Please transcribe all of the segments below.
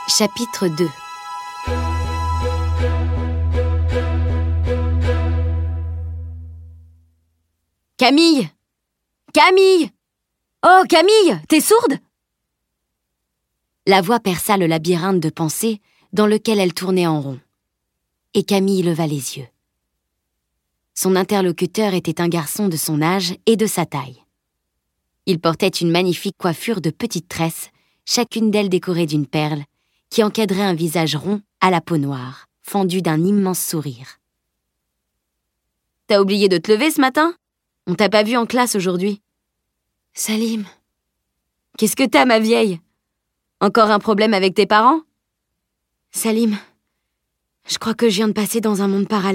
Chapitre 2. Camille! Camille! Oh, Camille, t'es sourde? La voix perça le labyrinthe de pensées dans lequel elle tournait en rond. Et Camille leva les yeux. Son interlocuteur était un garçon de son âge et de sa taille. Il portait une magnifique coiffure de petites tresses, chacune d'elles décorée d'une perle, qui encadrait un visage rond à la peau noire, fendu d'un immense sourire. « T'as oublié de te lever ce matin? On t'a pas vu en classe aujourd'hui. »« Salim. »« Qu'est-ce que t'as, ma vieille? Encore un problème avec tes parents? »« Salim, je crois que je viens de passer dans un monde parallèle. »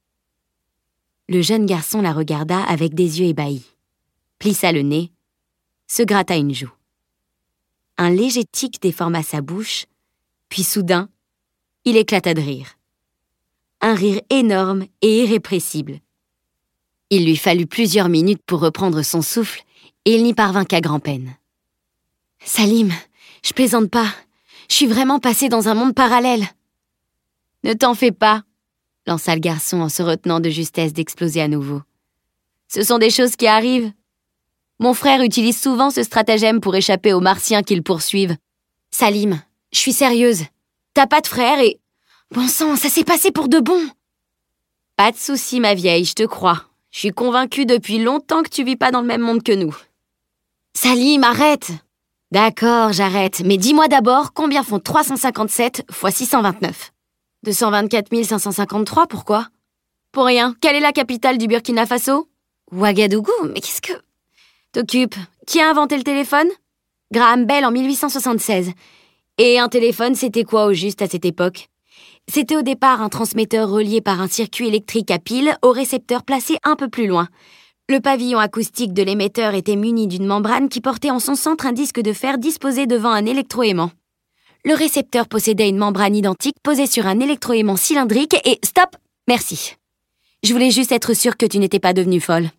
Le jeune garçon la regarda avec des yeux ébahis, plissa le nez, se gratta une joue. Un léger tic déforma sa bouche, puis soudain, il éclata de rire. Un rire énorme et irrépressible. Il lui fallut plusieurs minutes pour reprendre son souffle et il n'y parvint qu'à grand-peine. « Salim, je plaisante pas. Je suis vraiment passé dans un monde parallèle. »« Ne t'en fais pas, » lança le garçon en se retenant de justesse d'exploser à nouveau. « Ce sont des choses qui arrivent. Mon frère utilise souvent ce stratagème pour échapper aux martiens qui le poursuivent. Salim, je suis sérieuse. T'as pas de frère et... Bon sang, ça s'est passé pour de bon. » « Pas de souci, ma vieille, je te crois. Je suis convaincue depuis longtemps que tu vis pas dans le même monde que nous. »« Salim, arrête !»« D'accord, j'arrête. Mais dis-moi d'abord combien font 357 x 629 ? 224 553, pourquoi ? Pour rien. Quelle est la capitale du Burkina Faso ? Ouagadougou, mais qu'est-ce que... T'occupe. Qui a inventé le téléphone ? Graham Bell en 1876. Et un téléphone, c'était quoi au juste à cette époque ? C'était au départ un transmetteur relié par un circuit électrique à pile au récepteur placé un peu plus loin. Le pavillon acoustique de l'émetteur était muni d'une membrane qui portait en son centre un disque de fer disposé devant un électroaimant. Le récepteur possédait une membrane identique posée sur un électroaimant cylindrique et... Stop ! Merci. Je voulais juste être sûre que tu n'étais pas devenue folle.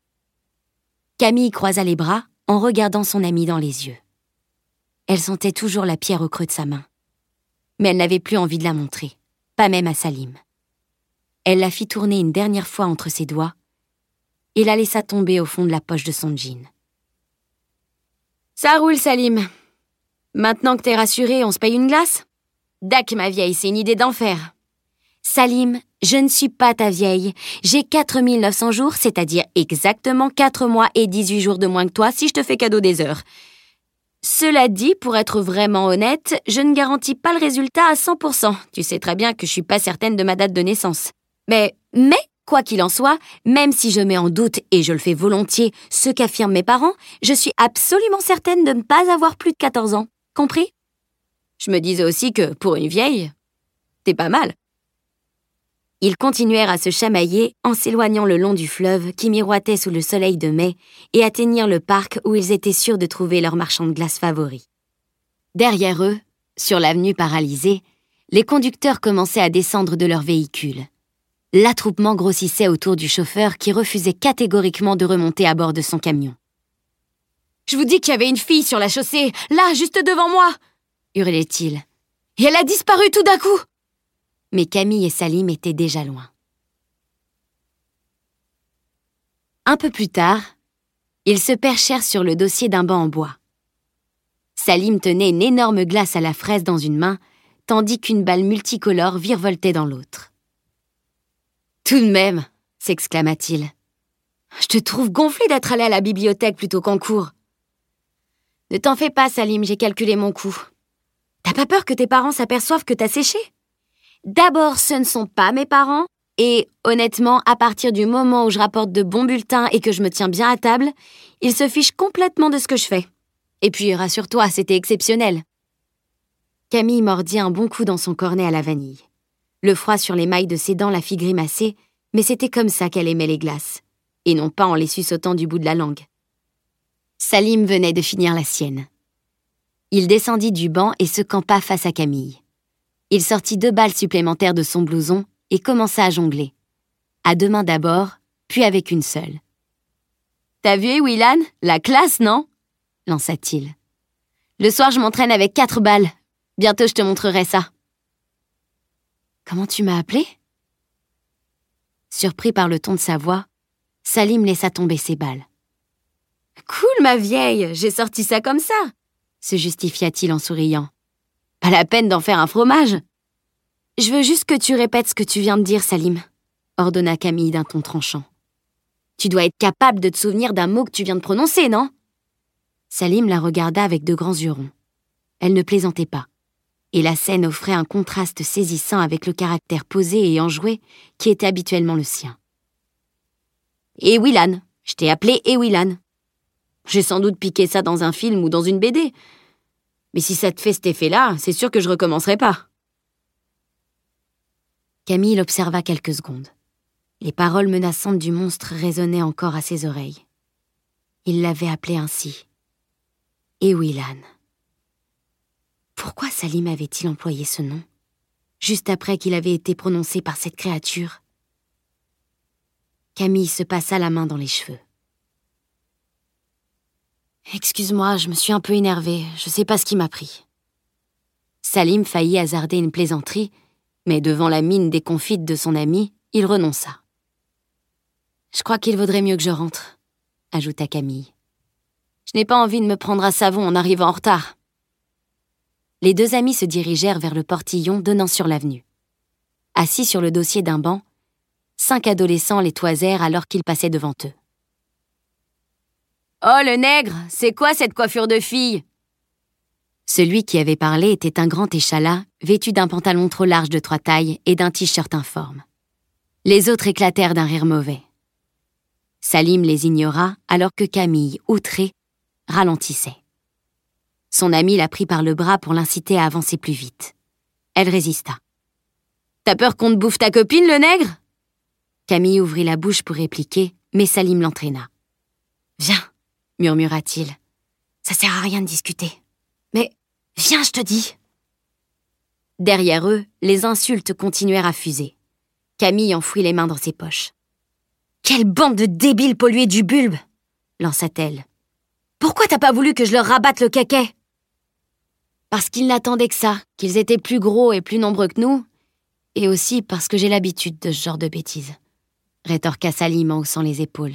Camille croisa les bras en regardant son amie dans les yeux. Elle sentait toujours la pierre au creux de sa main. Mais elle n'avait plus envie de la montrer, pas même à Salim. Elle la fit tourner une dernière fois entre ses doigts et la laissa tomber au fond de la poche de son jean. « Ça roule, Salim. Maintenant que t'es rassurée, on se paye une glace ? Dac, ma vieille, c'est une idée d'enfer. » « Salim, je ne suis pas ta vieille. J'ai 4900 jours, c'est-à-dire exactement 4 mois et 18 jours de moins que toi si je te fais cadeau des heures. Cela dit, pour être vraiment honnête, je ne garantis pas le résultat à 100%. Tu sais très bien que je suis pas certaine de ma date de naissance. Mais, quoi qu'il en soit, même si je mets en doute, et je le fais volontiers, ce qu'affirment mes parents, je suis absolument certaine de ne pas avoir plus de 14 ans. Compris ? Je me disais aussi que, pour une vieille, t'es pas mal. Ils continuèrent à se chamailler en s'éloignant le long du fleuve qui miroitait sous le soleil de mai et atteignirent le parc où ils étaient sûrs de trouver leur marchand de glace favori. Derrière eux, sur l'avenue paralysée, les conducteurs commençaient à descendre de leur véhicule. L'attroupement grossissait autour du chauffeur qui refusait catégoriquement de remonter à bord de son camion. « Je vous dis qu'il y avait une fille sur la chaussée, là, juste devant moi !» hurlait-il. « Et elle a disparu tout d'un coup !» Mais Camille et Salim étaient déjà loin. Un peu plus tard, ils se perchèrent sur le dossier d'un banc en bois. Salim tenait une énorme glace à la fraise dans une main, tandis qu'une balle multicolore virevoltait dans l'autre. « Tout de même !» s'exclama-t-il. « Je te trouve gonflé d'être allé à la bibliothèque plutôt qu'en cours. » « Ne t'en fais pas, Salim, j'ai calculé mon coup. T'as pas peur que tes parents s'aperçoivent que t'as séché ? D'abord, ce ne sont pas mes parents, et honnêtement, à partir du moment où je rapporte de bons bulletins et que je me tiens bien à table, ils se fichent complètement de ce que je fais. Et puis, rassure-toi, c'était exceptionnel. » Camille mordit un bon coup dans son cornet à la vanille. Le froid sur les mailles de ses dents la fit grimacer, mais c'était comme ça qu'elle aimait les glaces, et non pas en les suçotant du bout de la langue. Salim venait de finir la sienne. Il descendit du banc et se campa face à Camille. Il sortit 2 balles supplémentaires de son blouson et commença à jongler. À 2 mains d'abord, puis avec une seule. « T'as vu, Willan ? La classe, non ?» lança-t-il. « Le soir, je m'entraîne avec 4 balles. Bientôt, je te montrerai ça. » « Comment tu m'as appelé ?» Surpris par le ton de sa voix, Salim laissa tomber ses balles. « Cool, ma vieille, j'ai sorti ça comme ça !» se justifia-t-il en souriant. « Pas la peine d'en faire un fromage !»« Je veux juste que tu répètes ce que tu viens de dire, Salim, » ordonna Camille d'un ton tranchant. « Tu dois être capable de te souvenir d'un mot que tu viens de prononcer, non ?» Salim la regarda avec de grands yeux ronds. Elle ne plaisantait pas, et la scène offrait un contraste saisissant avec le caractère posé et enjoué qui était habituellement le sien. « Ewilan, je t'ai appelé Ewilan. J'ai sans doute piqué ça dans un film ou dans une BD. Mais si ça te fait cet effet-là, c'est sûr que je recommencerai pas. » Camille l'observa quelques secondes. Les paroles menaçantes du monstre résonnaient encore à ses oreilles. Il l'avait appelé ainsi. Ewilan. Pourquoi Salim avait-il employé ce nom, juste après qu'il avait été prononcé par cette créature? Camille se passa la main dans les cheveux. « Excuse-moi, je me suis un peu énervée, je sais pas ce qui m'a pris. » Salim faillit hasarder une plaisanterie, mais devant la mine déconfite de son ami, il renonça. « Je crois qu'il vaudrait mieux que je rentre, » ajouta Camille. « Je n'ai pas envie de me prendre à savon en arrivant en retard. » Les deux amis se dirigèrent vers le portillon donnant sur l'avenue. Assis sur le dossier d'un banc, 5 adolescents les toisèrent alors qu'ils passaient devant eux. « Oh, le nègre, c'est quoi cette coiffure de fille ?» Celui qui avait parlé était un grand échalas, vêtu d'un pantalon trop large de 3 tailles et d'un t-shirt informe. Les autres éclatèrent d'un rire mauvais. Salim les ignora alors que Camille, outrée, ralentissait. Son ami la prit par le bras pour l'inciter à avancer plus vite. Elle résista. « T'as peur qu'on te bouffe ta copine, le nègre ?» Camille ouvrit la bouche pour répliquer, mais Salim l'entraîna. « Viens, » murmura-t-il. « Ça sert à rien de discuter. Mais viens, je te dis !» Derrière eux, les insultes continuèrent à fuser. Camille enfouit les mains dans ses poches. « Quelle bande de débiles pollués du bulbe !» lança-t-elle. « Pourquoi t'as pas voulu que je leur rabatte le caquet ?» Parce qu'ils n'attendaient que ça, qu'ils étaient plus gros et plus nombreux que nous, et aussi parce que j'ai l'habitude de ce genre de bêtises, rétorqua Salim en haussant les épaules.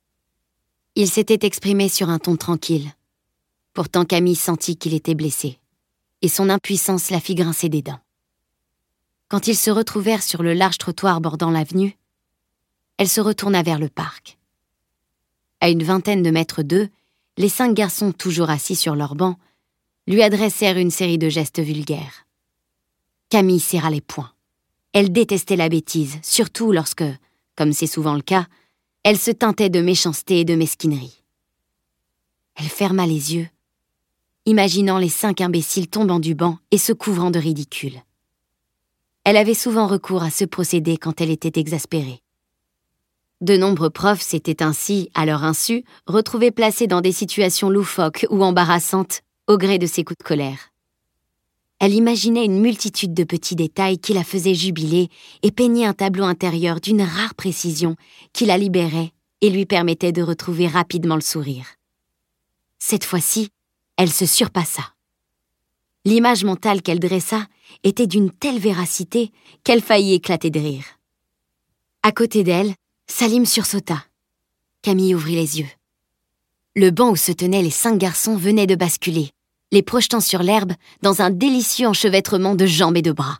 Il s'était exprimé sur un ton tranquille. Pourtant Camille sentit qu'il était blessé, et son impuissance la fit grincer des dents. Quand ils se retrouvèrent sur le large trottoir bordant l'avenue, elle se retourna vers le parc. À une vingtaine de mètres d'eux, les 5 garçons toujours assis sur leur banc lui adressèrent une série de gestes vulgaires. Camille serra les poings. Elle détestait la bêtise, surtout lorsque, comme c'est souvent le cas, elle se teintait de méchanceté et de mesquinerie. Elle ferma les yeux, imaginant les 5 imbéciles tombant du banc et se couvrant de ridicule. Elle avait souvent recours à ce procédé quand elle était exaspérée. De nombreux profs s'étaient ainsi, à leur insu, retrouvés placés dans des situations loufoques ou embarrassantes au gré de ses coups de colère. Elle imaginait une multitude de petits détails qui la faisaient jubiler et peignait un tableau intérieur d'une rare précision qui la libérait et lui permettait de retrouver rapidement le sourire. Cette fois-ci, elle se surpassa. L'image mentale qu'elle dressa était d'une telle véracité qu'elle faillit éclater de rire. À côté d'elle, Salim sursauta. Camille ouvrit les yeux. Le banc où se tenaient les 5 garçons venait de basculer, les projetant sur l'herbe dans un délicieux enchevêtrement de jambes et de bras.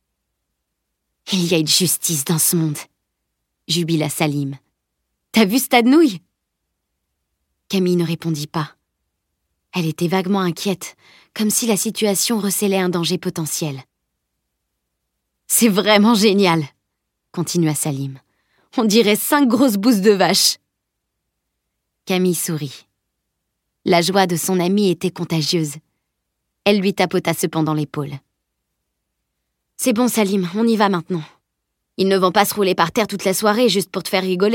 « Il y a une justice dans ce monde !» jubila Salim. « T'as vu ce tas de nouilles ?» Camille ne répondit pas. Elle était vaguement inquiète, comme si la situation recelait un danger potentiel. « C'est vraiment génial !» continua Salim. « On dirait 5 grosses bousses de vache !» Camille sourit. La joie de son amie était contagieuse. Elle lui tapota cependant l'épaule. « C'est bon, Salim, on y va maintenant. Ils ne vont pas se rouler par terre toute la soirée juste pour te faire rigoler. »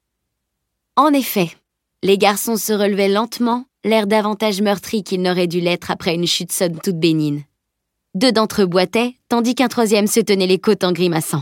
En effet, les garçons se relevaient lentement, l'air davantage meurtri qu'ils n'auraient dû l'être après une chute somme toute bénigne. 2 d'entre eux boitaient, tandis qu'un 3e se tenait les côtes en grimaçant.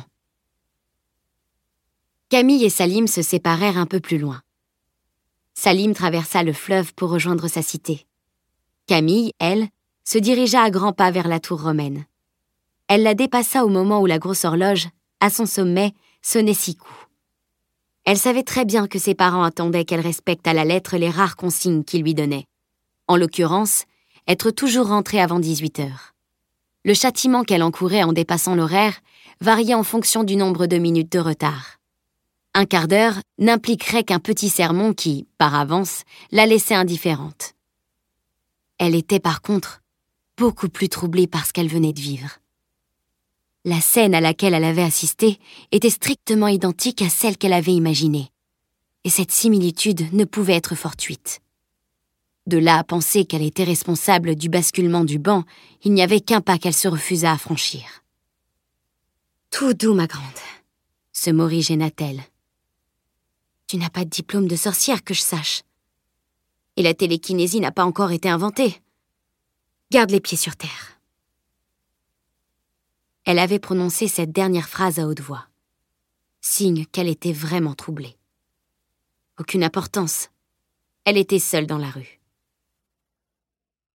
Camille et Salim se séparèrent un peu plus loin. Salim traversa le fleuve pour rejoindre sa cité. Camille, elle, se dirigea à grands pas vers la tour romaine. Elle la dépassa au moment où la grosse horloge, à son sommet, sonnait 6 coups. Elle savait très bien que ses parents attendaient qu'elle respecte à la lettre les rares consignes qu'ils lui donnaient. En l'occurrence, être toujours rentrée avant 18 heures. Le châtiment qu'elle encourait en dépassant l'horaire variait en fonction du nombre de minutes de retard. Un quart d'heure n'impliquerait qu'un petit sermon qui, par avance, la laissait indifférente. Elle était par contre beaucoup plus troublée par ce qu'elle venait de vivre. La scène à laquelle elle avait assisté était strictement identique à celle qu'elle avait imaginée, et cette similitude ne pouvait être fortuite. De là à penser qu'elle était responsable du basculement du banc, il n'y avait qu'un pas qu'elle se refusa à franchir. « Tout doux, ma grande », se morigéna-t-elle. « Tu n'as pas de diplôme de sorcière que je sache. Et la télékinésie n'a pas encore été inventée. Garde les pieds sur terre. » Elle avait prononcé cette dernière phrase à haute voix, signe qu'elle était vraiment troublée. Aucune importance. Elle était seule dans la rue.